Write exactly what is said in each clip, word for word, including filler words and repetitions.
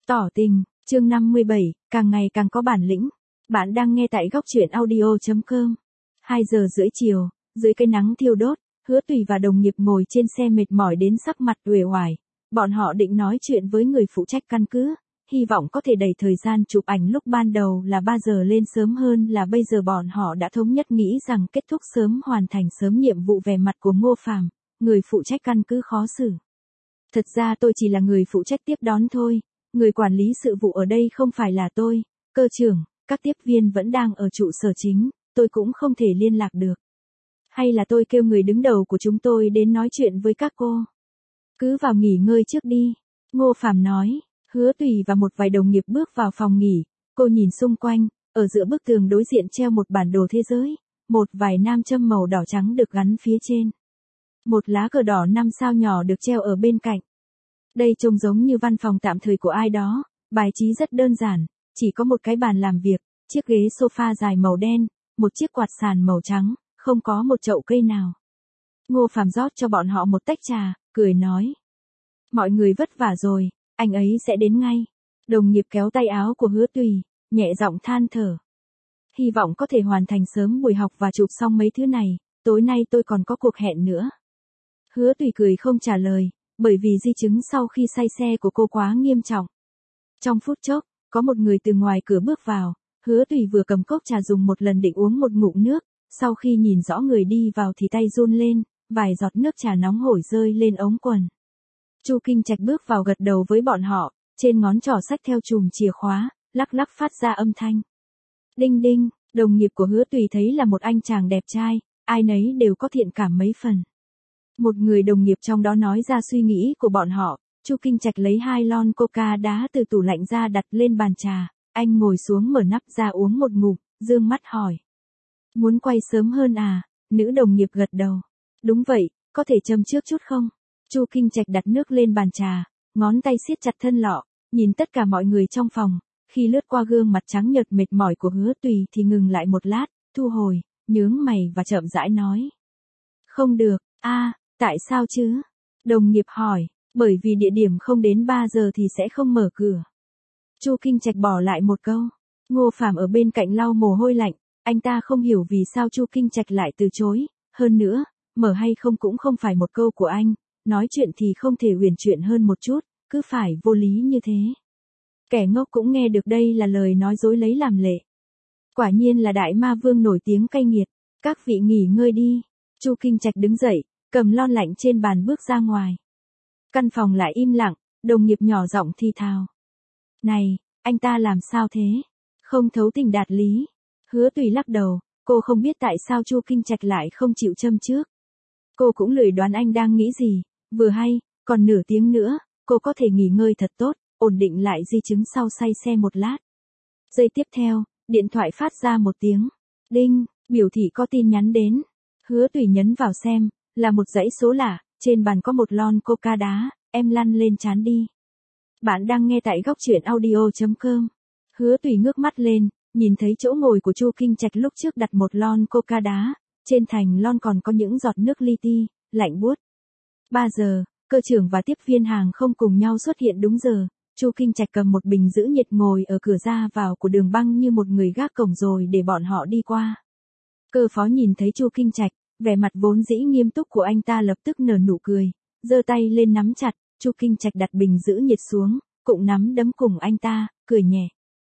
Tỏ tình, chương năm mươi bảy, càng ngày càng có bản lĩnh. Bạn đang nghe tại góc truyện audio chấm com. hai giờ rưỡi chiều, dưới cây nắng thiêu đốt, Hứa Tùy và đồng nghiệp ngồi trên xe mệt mỏi đến sắc mặt uể oải. Bọn họ định nói chuyện với người phụ trách căn cứ, hy vọng có thể đẩy thời gian chụp ảnh lúc ban đầu là ba giờ lên sớm hơn là bây giờ. Bọn họ đã thống nhất nghĩ rằng kết thúc sớm hoàn thành sớm nhiệm vụ. Vẻ mặt của Ngô Phàm, người phụ trách căn cứ khó xử. Thật ra tôi chỉ là người phụ trách tiếp đón thôi, người quản lý sự vụ ở đây không phải là tôi, cơ trưởng, các tiếp viên vẫn đang ở trụ sở chính, tôi cũng không thể liên lạc được. Hay là tôi kêu người đứng đầu của chúng tôi đến nói chuyện với các cô. Cứ vào nghỉ ngơi trước đi, Ngô Phàm nói. Hứa Tùy và một vài đồng nghiệp bước vào phòng nghỉ, cô nhìn xung quanh, ở giữa bức tường đối diện treo một bản đồ thế giới, một vài nam châm màu đỏ trắng được gắn phía trên. Một lá cờ đỏ năm sao nhỏ được treo ở bên cạnh. Đây trông giống như văn phòng tạm thời của ai đó, bài trí rất đơn giản, chỉ có một cái bàn làm việc, chiếc ghế sofa dài màu đen, một chiếc quạt sàn màu trắng, không có một chậu cây nào. Ngô Phàm rót cho bọn họ một tách trà, cười nói. Mọi người vất vả rồi, anh ấy sẽ đến ngay. Đồng nghiệp kéo tay áo của Hứa Tùy, nhẹ giọng than thở. Hy vọng có thể hoàn thành sớm buổi học và chụp xong mấy thứ này, tối nay tôi còn có cuộc hẹn nữa. Hứa Tùy cười không trả lời, bởi vì di chứng sau khi say xe của cô quá nghiêm trọng. Trong phút chốc, có một người từ ngoài cửa bước vào, Hứa Tùy vừa cầm cốc trà dùng một lần định uống một ngụm nước, sau khi nhìn rõ người đi vào thì tay run lên, vài giọt nước trà nóng hổi rơi lên ống quần. Chu Kinh Trạch bước vào gật đầu với bọn họ, trên ngón trỏ xách theo chùm chìa khóa, lắc lắc phát ra âm thanh. Đinh đinh, đồng nghiệp của Hứa Tùy thấy là một anh chàng đẹp trai, ai nấy đều có thiện cảm mấy phần. Một người đồng nghiệp trong đó nói ra suy nghĩ của bọn họ, Chu Kinh Trạch lấy hai lon coca đá từ tủ lạnh ra đặt lên bàn trà, anh ngồi xuống mở nắp ra uống một ngụm, dương mắt hỏi. Muốn quay sớm hơn à? Nữ đồng nghiệp gật đầu. Đúng vậy, có thể châm trước chút không? Chu Kinh Trạch đặt nước lên bàn trà, ngón tay siết chặt thân lọ, nhìn tất cả mọi người trong phòng, khi lướt qua gương mặt trắng nhợt mệt mỏi của Hứa Tùy thì ngừng lại một lát, thu hồi, nhướng mày và chậm rãi nói. Không được, a, tại sao chứ? Đồng nghiệp hỏi, bởi vì địa điểm không đến ba giờ thì sẽ không mở cửa. Chu Kinh Trạch bỏ lại một câu. Ngô Phàm ở bên cạnh lau mồ hôi lạnh, anh ta không hiểu vì sao Chu Kinh Trạch lại từ chối, hơn nữa, mở hay không cũng không phải một câu của anh, nói chuyện thì không thể huyền chuyển hơn một chút, cứ phải vô lý như thế. Kẻ ngốc cũng nghe được đây là lời nói dối lấy làm lệ. Quả nhiên là đại ma vương nổi tiếng cay nghiệt, các vị nghỉ ngơi đi. Chu Kinh Trạch đứng dậy, cầm lon lạnh trên bàn bước ra ngoài. Căn phòng lại im lặng, đồng nghiệp nhỏ giọng thi thào. Này, anh ta làm sao thế? Không thấu tình đạt lý. Hứa Tùy lắc đầu, cô không biết tại sao Chu Kinh Trạch lại không chịu châm trước. Cô cũng lười đoán anh đang nghĩ gì, vừa hay, còn nửa tiếng nữa, cô có thể nghỉ ngơi thật tốt, ổn định lại di chứng sau say xe một lát. Giây tiếp theo, điện thoại phát ra một tiếng. Đinh, biểu thị có tin nhắn đến. Hứa Tùy nhấn vào xem, là một dãy số lạ, trên bàn có một lon coca đá, em lăn lên trán đi. Bạn đang nghe tại góc truyện audio chấm com. Hứa Tùy ngước mắt lên, nhìn thấy chỗ ngồi của Chu Kinh Trạch lúc trước đặt một lon coca đá, trên thành lon còn có những giọt nước li ti, lạnh buốt. ba giờ, cơ trưởng và tiếp viên hàng không cùng nhau xuất hiện đúng giờ, Chu Kinh Trạch cầm một bình giữ nhiệt ngồi ở cửa ra vào của đường băng như một người gác cổng rồi để bọn họ đi qua. Cơ phó nhìn thấy Chu Kinh Trạch, vẻ mặt vốn dĩ nghiêm túc của anh ta lập tức nở nụ cười, giơ tay lên nắm chặt, Chu Kinh Trạch đặt bình giữ nhiệt xuống, cũng nắm đấm cùng anh ta, cười nhẹ.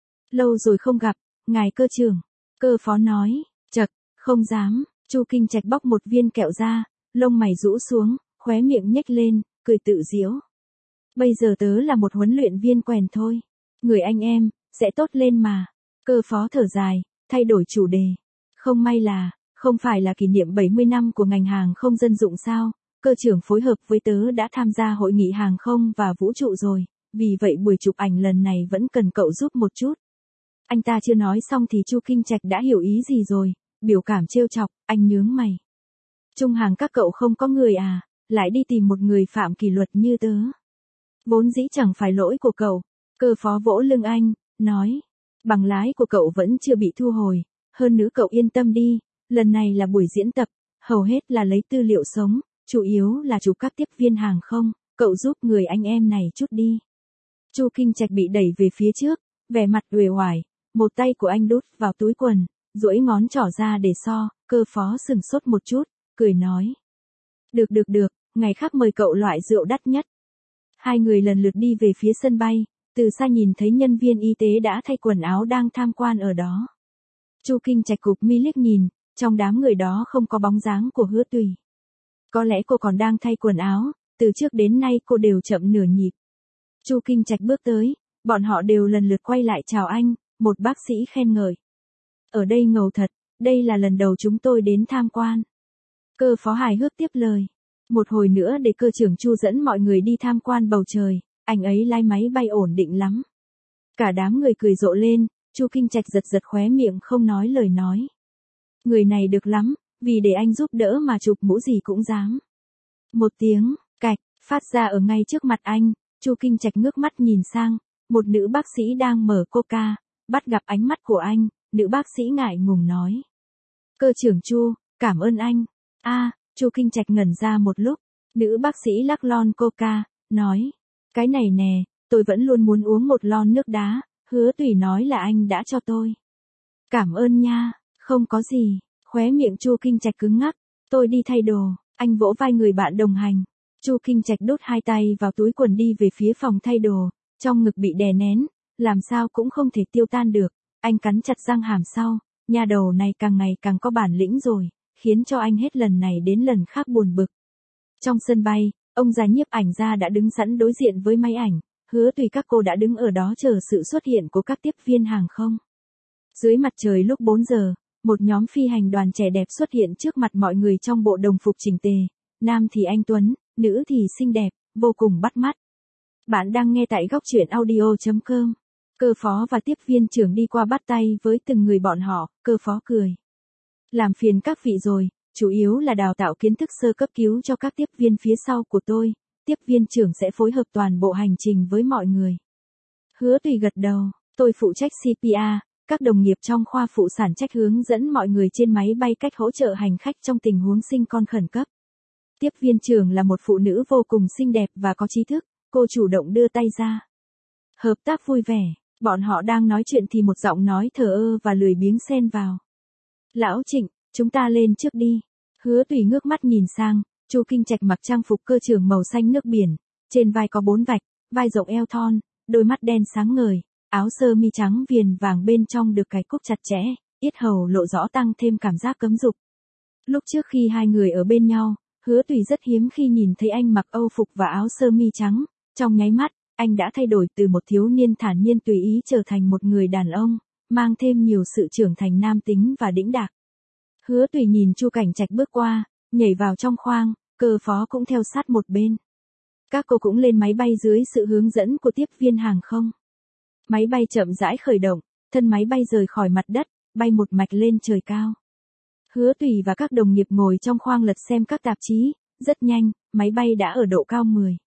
Lâu rồi không gặp, ngài cơ trưởng. Cơ phó nói, chậc, không dám. Chu Kinh Trạch bóc một viên kẹo ra, lông mày rũ xuống, khóe miệng nhếch lên, cười tự giễu. Bây giờ tớ là một huấn luyện viên quèn thôi. Người anh em, sẽ tốt lên mà. Cơ phó thở dài, thay đổi chủ đề. Không may là, không phải là kỷ niệm bảy mươi năm của ngành hàng không dân dụng sao, cơ trưởng phối hợp với tớ đã tham gia hội nghị hàng không và vũ trụ rồi, vì vậy buổi chụp ảnh lần này vẫn cần cậu giúp một chút. Anh ta chưa nói xong thì Chu Kinh Trạch đã hiểu ý gì rồi, biểu cảm trêu chọc, anh nhướng mày. Trung hàng các cậu không có người à, lại đi tìm một người phạm kỷ luật như tớ. Vốn dĩ chẳng phải lỗi của cậu, cơ phó vỗ lưng anh, nói, bằng lái của cậu vẫn chưa bị thu hồi, hơn nữa cậu yên tâm đi, lần này là buổi diễn tập, hầu hết là lấy tư liệu sống, chủ yếu là chụp các tiếp viên hàng không, cậu giúp người anh em này chút đi. Chu Kinh Trạch bị đẩy về phía trước, vẻ mặt uể oải, một tay của anh đút vào túi quần, duỗi ngón trỏ ra để so, Cơ Phó sừng sốt một chút, cười nói. Được được được, ngày khác mời cậu loại rượu đắt nhất. Hai người lần lượt đi về phía sân bay, từ xa nhìn thấy nhân viên y tế đã thay quần áo đang tham quan ở đó. Chu Kinh Trạch cụp mi liếc nhìn, trong đám người đó không có bóng dáng của Hứa Tùy. Có lẽ cô còn đang thay quần áo, từ trước đến nay cô đều chậm nửa nhịp. Chu Kinh Trạch bước tới, bọn họ đều lần lượt quay lại chào anh, một bác sĩ khen ngợi. Ở đây ngầu thật, đây là lần đầu chúng tôi đến tham quan. Cơ Phó hài hước tiếp lời. Một hồi nữa để cơ trưởng Chu dẫn mọi người đi tham quan bầu trời, anh ấy lái máy bay ổn định lắm. Cả đám người cười rộ lên, Chu Kinh Trạch giật giật khóe miệng không nói lời nói. Người này được lắm, vì để anh giúp đỡ mà chụp mũ gì cũng dám. Một tiếng, cạch, phát ra ở ngay trước mặt anh, Chu Kinh Trạch ngước mắt nhìn sang, một nữ bác sĩ đang mở coca, bắt gặp ánh mắt của anh, nữ bác sĩ ngại ngùng nói. Cơ trưởng Chu, cảm ơn anh. A, Chu Kinh Trạch ngẩn ra một lúc, nữ bác sĩ lắc lon coca, nói. Cái này nè, tôi vẫn luôn muốn uống một lon nước đá, Hứa Tùy nói là anh đã cho tôi. Cảm ơn nha, không có gì, khóe miệng Chu Kinh Trạch cứng ngắc, tôi đi thay đồ, anh vỗ vai người bạn đồng hành. Chu Kinh Trạch đút hai tay vào túi quần đi về phía phòng thay đồ, trong ngực bị đè nén, làm sao cũng không thể tiêu tan được, anh cắn chặt răng hàm sau, nhà đầu này càng ngày càng có bản lĩnh rồi, khiến cho anh hết lần này đến lần khác buồn bực. Trong sân bay, ông già nhiếp ảnh gia đã đứng sẵn đối diện với máy ảnh, Hứa Tùy các cô đã đứng ở đó chờ sự xuất hiện của các tiếp viên hàng không. Dưới mặt trời lúc bốn giờ, một nhóm phi hành đoàn trẻ đẹp xuất hiện trước mặt mọi người trong bộ đồng phục chỉnh tề, nam thì anh tuấn, nữ thì xinh đẹp, vô cùng bắt mắt. Bạn đang nghe tại góc truyện audio chấm com. Cơ Phó và tiếp viên trưởng đi qua bắt tay với từng người bọn họ, Cơ Phó cười. Làm phiền các vị rồi, chủ yếu là đào tạo kiến thức sơ cấp cứu cho các tiếp viên phía sau của tôi, tiếp viên trưởng sẽ phối hợp toàn bộ hành trình với mọi người. Hứa Tùy gật đầu, tôi phụ trách xê pê rờ, các đồng nghiệp trong khoa phụ sản trách hướng dẫn mọi người trên máy bay cách hỗ trợ hành khách trong tình huống sinh con khẩn cấp. Tiếp viên trưởng là một phụ nữ vô cùng xinh đẹp và có trí thức, cô chủ động đưa tay ra. Hợp tác vui vẻ, bọn họ đang nói chuyện thì một giọng nói thờ ơ và lười biếng xen vào. Lão Trịnh, chúng ta lên trước đi. Hứa Tùy ngước mắt nhìn sang, Chu Kinh Trạch mặc trang phục cơ trưởng màu xanh nước biển, trên vai có bốn vạch, vai rộng eo thon, đôi mắt đen sáng ngời, áo sơ mi trắng viền vàng bên trong được cài cúc chặt chẽ, yết hầu lộ rõ tăng thêm cảm giác cấm dục. Lúc trước khi hai người ở bên nhau, Hứa Tùy rất hiếm khi nhìn thấy anh mặc âu phục và áo sơ mi trắng, trong nháy mắt, anh đã thay đổi từ một thiếu niên thản nhiên tùy ý trở thành một người đàn ông, mang thêm nhiều sự trưởng thành nam tính và đĩnh đạc. Hứa Tùy nhìn Chu Cảnh Trạch bước qua, nhảy vào trong khoang, Cơ Phó cũng theo sát một bên. Các cô cũng lên máy bay dưới sự hướng dẫn của tiếp viên hàng không. Máy bay chậm rãi khởi động, thân máy bay rời khỏi mặt đất, bay một mạch lên trời cao. Hứa Tùy và các đồng nghiệp ngồi trong khoang lật xem các tạp chí, rất nhanh, máy bay đã ở độ cao mười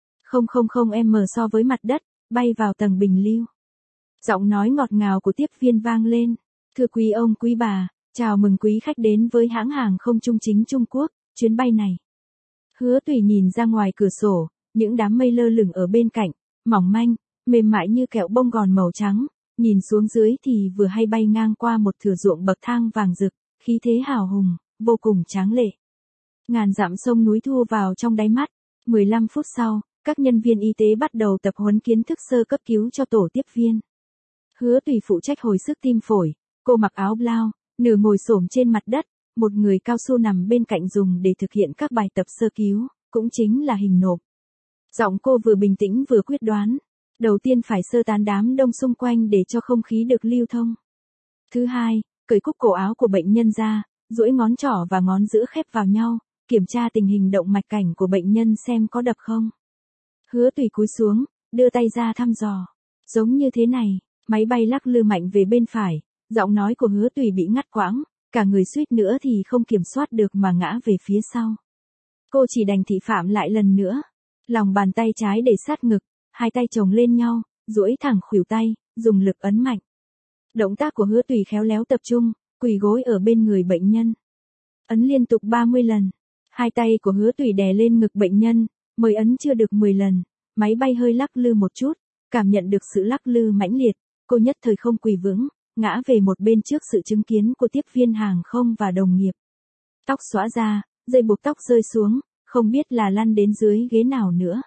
phẩy mét so với mặt đất, bay vào tầng bình lưu. Giọng nói ngọt ngào của tiếp viên vang lên, thưa quý ông quý bà, chào mừng quý khách đến với hãng hàng không Trung Chính Trung Quốc, chuyến bay này. Hứa Tùy nhìn ra ngoài cửa sổ, những đám mây lơ lửng ở bên cạnh, mỏng manh, mềm mại như kẹo bông gòn màu trắng, nhìn xuống dưới thì vừa hay bay ngang qua một thửa ruộng bậc thang vàng rực, khí thế hào hùng, vô cùng tráng lệ. Ngàn dặm sông núi thu vào trong đáy mắt, mười lăm phút sau, các nhân viên y tế bắt đầu tập huấn kiến thức sơ cấp cứu cho tổ tiếp viên. Hứa Tùy phụ trách hồi sức tim phổi, cô mặc áo blau, nửa ngồi xổm trên mặt đất, một người cao su nằm bên cạnh dùng để thực hiện các bài tập sơ cứu, cũng chính là hình nộp. Giọng cô vừa bình tĩnh vừa quyết đoán. Đầu tiên phải sơ tán đám đông xung quanh để cho không khí được lưu thông. Thứ hai, cởi cúc cổ áo của bệnh nhân ra, duỗi ngón trỏ và ngón giữa khép vào nhau, kiểm tra tình hình động mạch cảnh của bệnh nhân xem có đập không. Hứa Tùy cúi xuống, đưa tay ra thăm dò. Giống như thế này, máy bay lắc lư mạnh về bên phải, giọng nói của Hứa Tùy bị ngắt quãng, cả người suýt nữa thì không kiểm soát được mà ngã về phía sau. Cô chỉ đành thị phạm lại lần nữa. Lòng bàn tay trái để sát ngực, hai tay chồng lên nhau, duỗi thẳng khuỷu tay, dùng lực ấn mạnh. Động tác của Hứa Tùy khéo léo tập trung, quỳ gối ở bên người bệnh nhân. Ấn liên tục ba mươi lần. Hai tay của Hứa Tùy đè lên ngực bệnh nhân, mới ấn chưa được mười lần, máy bay hơi lắc lư một chút, cảm nhận được sự lắc lư mãnh liệt, cô nhất thời không quỳ vững, ngã về một bên trước sự chứng kiến của tiếp viên hàng không và đồng nghiệp. Tóc xõa ra, dây buộc tóc rơi xuống, không biết là lăn đến dưới ghế nào nữa.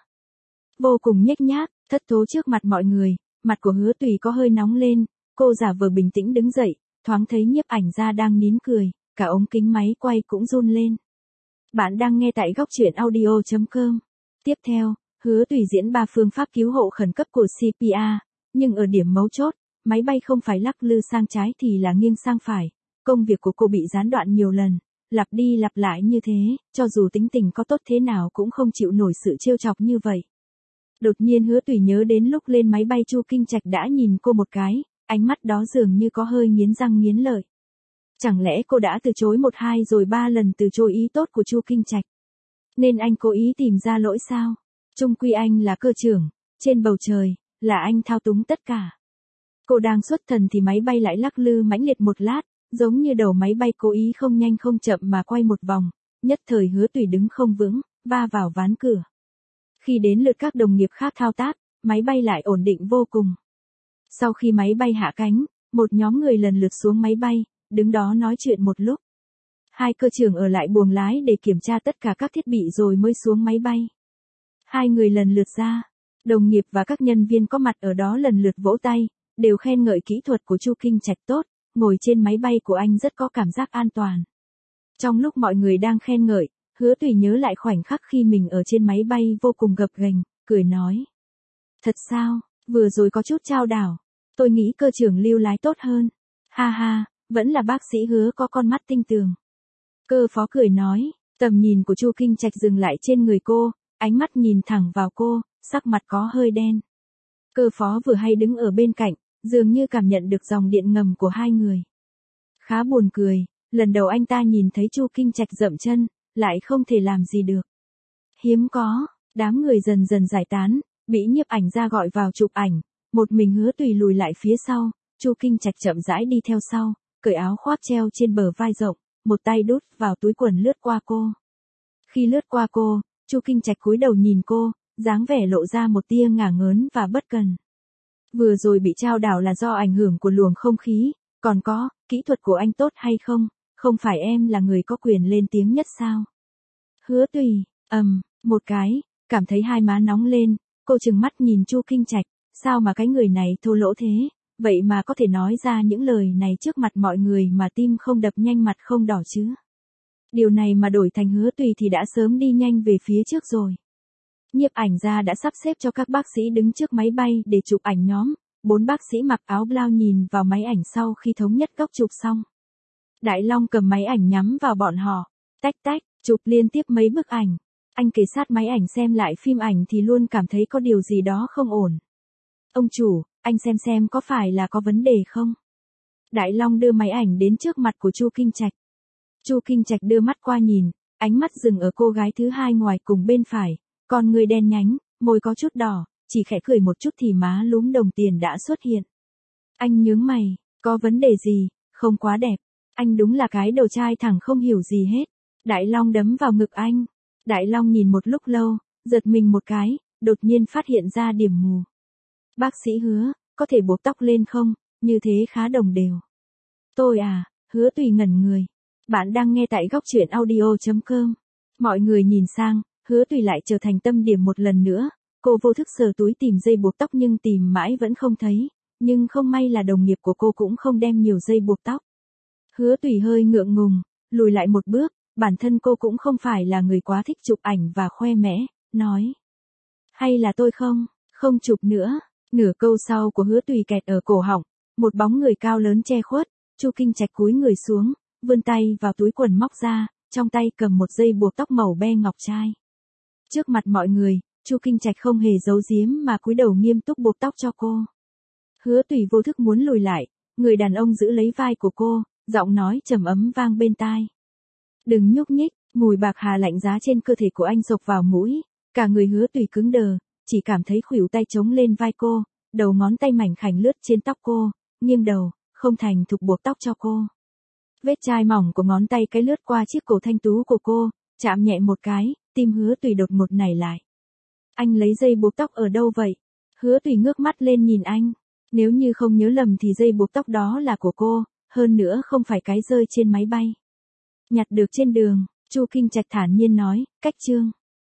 Vô cùng nhếch nhác, thất thố trước mặt mọi người, mặt của Hứa Tùy có hơi nóng lên, cô giả vờ bình tĩnh đứng dậy, thoáng thấy nhiếp ảnh gia đang nín cười, cả ống kính máy quay cũng run lên. Bạn đang nghe tại góc truyện audio chấm com. Tiếp theo, Hứa Tùy diễn ba phương pháp cứu hộ khẩn cấp của xê pê rờ, nhưng ở điểm mấu chốt, máy bay không phải lắc lư sang trái thì là nghiêng sang phải. Công việc của cô bị gián đoạn nhiều lần, lặp đi lặp lại như thế, cho dù tính tình có tốt thế nào cũng không chịu nổi sự trêu chọc như vậy. Đột nhiên Hứa Tùy nhớ đến lúc lên máy bay Chu Kinh Trạch đã nhìn cô một cái, ánh mắt đó dường như có hơi nghiến răng nghiến lợi. Chẳng lẽ cô đã từ chối một hai rồi ba lần từ chối ý tốt của Chu Kinh Trạch? Nên anh cố ý tìm ra lỗi sao? Chung quy anh là cơ trưởng, trên bầu trời, là anh thao túng tất cả. Cô đang xuất thần thì máy bay lại lắc lư mãnh liệt một lát, giống như đầu máy bay cố ý không nhanh không chậm mà quay một vòng, nhất thời Hứa Tùy đứng không vững, va vào ván cửa. Khi đến lượt các đồng nghiệp khác thao tác, máy bay lại ổn định vô cùng. Sau khi máy bay hạ cánh, một nhóm người lần lượt xuống máy bay, đứng đó nói chuyện một lúc. Hai cơ trưởng ở lại buồng lái để kiểm tra tất cả các thiết bị rồi mới xuống máy bay. Hai người lần lượt ra, đồng nghiệp và các nhân viên có mặt ở đó lần lượt vỗ tay, đều khen ngợi kỹ thuật của Chu Kinh Trạch tốt, ngồi trên máy bay của anh rất có cảm giác an toàn. Trong lúc mọi người đang khen ngợi, Hứa Tùy nhớ lại khoảnh khắc khi mình ở trên máy bay vô cùng gập ghềnh, cười nói. Thật sao, vừa rồi có chút chao đảo, tôi nghĩ cơ trưởng Lưu lái tốt hơn. Ha ha, vẫn là bác sĩ Hứa có con mắt tinh tường. Cơ phó cười nói, tầm nhìn của Chu Kinh Trạch dừng lại trên người cô, ánh mắt nhìn thẳng vào cô, sắc mặt có hơi đen. Cơ phó vừa hay đứng ở bên cạnh, dường như cảm nhận được dòng điện ngầm của hai người. Khá buồn cười, lần đầu anh ta nhìn thấy Chu Kinh Trạch dậm chân, lại không thể làm gì được. Hiếm có, đám người dần dần giải tán, bị nhiếp ảnh gia gọi vào chụp ảnh, một mình Hứa Tùy lùi lại phía sau, Chu Kinh Trạch chậm rãi đi theo sau, cởi áo khoác treo trên bờ vai rộng, một tay đút vào túi quần lướt qua cô. Khi lướt qua cô, Chu Kinh Trạch cúi đầu nhìn cô, dáng vẻ lộ ra một tia ngả ngớn và bất cần. Vừa rồi bị trao đảo là do ảnh hưởng của luồng không khí, còn có, kỹ thuật của anh tốt hay không, không phải em là người có quyền lên tiếng nhất sao? Hứa Tùy, ầm, một cái, cảm thấy hai má nóng lên, cô trừng mắt nhìn Chu Kinh Trạch, sao mà cái người này thô lỗ thế, vậy mà có thể nói ra những lời này trước mặt mọi người mà tim không đập nhanh mặt không đỏ chứ? Điều này mà đổi thành Hứa Tùy thì đã sớm đi nhanh về phía trước rồi. Nhiếp ảnh gia đã sắp xếp cho các bác sĩ đứng trước máy bay để chụp ảnh nhóm, bốn bác sĩ mặc áo blau nhìn vào máy ảnh sau khi thống nhất góc chụp xong. Đại Long cầm máy ảnh nhắm vào bọn họ, tách tách, chụp liên tiếp mấy bức ảnh. Anh kề sát máy ảnh xem lại phim ảnh thì luôn cảm thấy có điều gì đó không ổn. Ông chủ, anh xem xem có phải là có vấn đề không? Đại Long đưa máy ảnh đến trước mặt của Chu Kinh Trạch. Chu Kinh Trạch đưa mắt qua nhìn, ánh mắt dừng ở cô gái thứ hai ngoài cùng bên phải, con người đen nhánh, môi có chút đỏ, chỉ khẽ cười một chút thì má lúm đồng tiền đã xuất hiện. Anh nhướng mày, có vấn đề gì, không quá đẹp. Anh đúng là cái đầu trai thẳng không hiểu gì hết. Đại Long đấm vào ngực anh. Đại Long nhìn một lúc lâu, giật mình một cái, đột nhiên phát hiện ra điểm mù. Bác sĩ Hứa, có thể buộc tóc lên không, như thế khá đồng đều. Tôi à, Hứa Tùy ngẩn người. Bạn đang nghe tại góc truyện audio chấm com. Mọi người nhìn sang, Hứa Tùy lại trở thành tâm điểm một lần nữa. Cô vô thức sờ túi tìm dây buộc tóc nhưng tìm mãi vẫn không thấy. Nhưng không may là đồng nghiệp của cô cũng không đem nhiều dây buộc tóc. Hứa Tùy hơi ngượng ngùng, lùi lại một bước, bản thân cô cũng không phải là người quá thích chụp ảnh và khoe mẽ, nói. Hay là tôi không, không chụp nữa. Nửa câu sau của Hứa Tùy kẹt ở cổ họng, một bóng người cao lớn che khuất, Chu Kinh Trạch cúi người xuống, vươn tay vào túi quần móc ra, trong tay cầm một dây buộc tóc màu be ngọc trai. Trước mặt mọi người, Chu Kinh Trạch không hề giấu giếm mà cúi đầu nghiêm túc buộc tóc cho cô. Hứa Tùy vô thức muốn lùi lại, người đàn ông giữ lấy vai của cô, giọng nói trầm ấm vang bên tai. Đừng nhúc nhích, mùi bạc hà lạnh giá trên cơ thể của anh xộc vào mũi, cả người Hứa Tùy cứng đờ, chỉ cảm thấy khuỷu tay chống lên vai cô, đầu ngón tay mảnh khảnh lướt trên tóc cô, nghiêng đầu, không thành thục buộc tóc cho cô. Vết chai mỏng của ngón tay cái lướt qua chiếc cổ thanh tú của cô, chạm nhẹ một cái, tim Hứa Tùy đột ngột nảy lại. Anh lấy dây buộc tóc ở đâu vậy? Hứa Tùy ngước mắt lên nhìn anh. Nếu như không nhớ lầm thì dây buộc tóc đó là của cô, hơn nữa không phải cái rơi trên máy bay. Nhặt được trên đường, Chu Kinh Trạch thản nhiên nói, cách chương.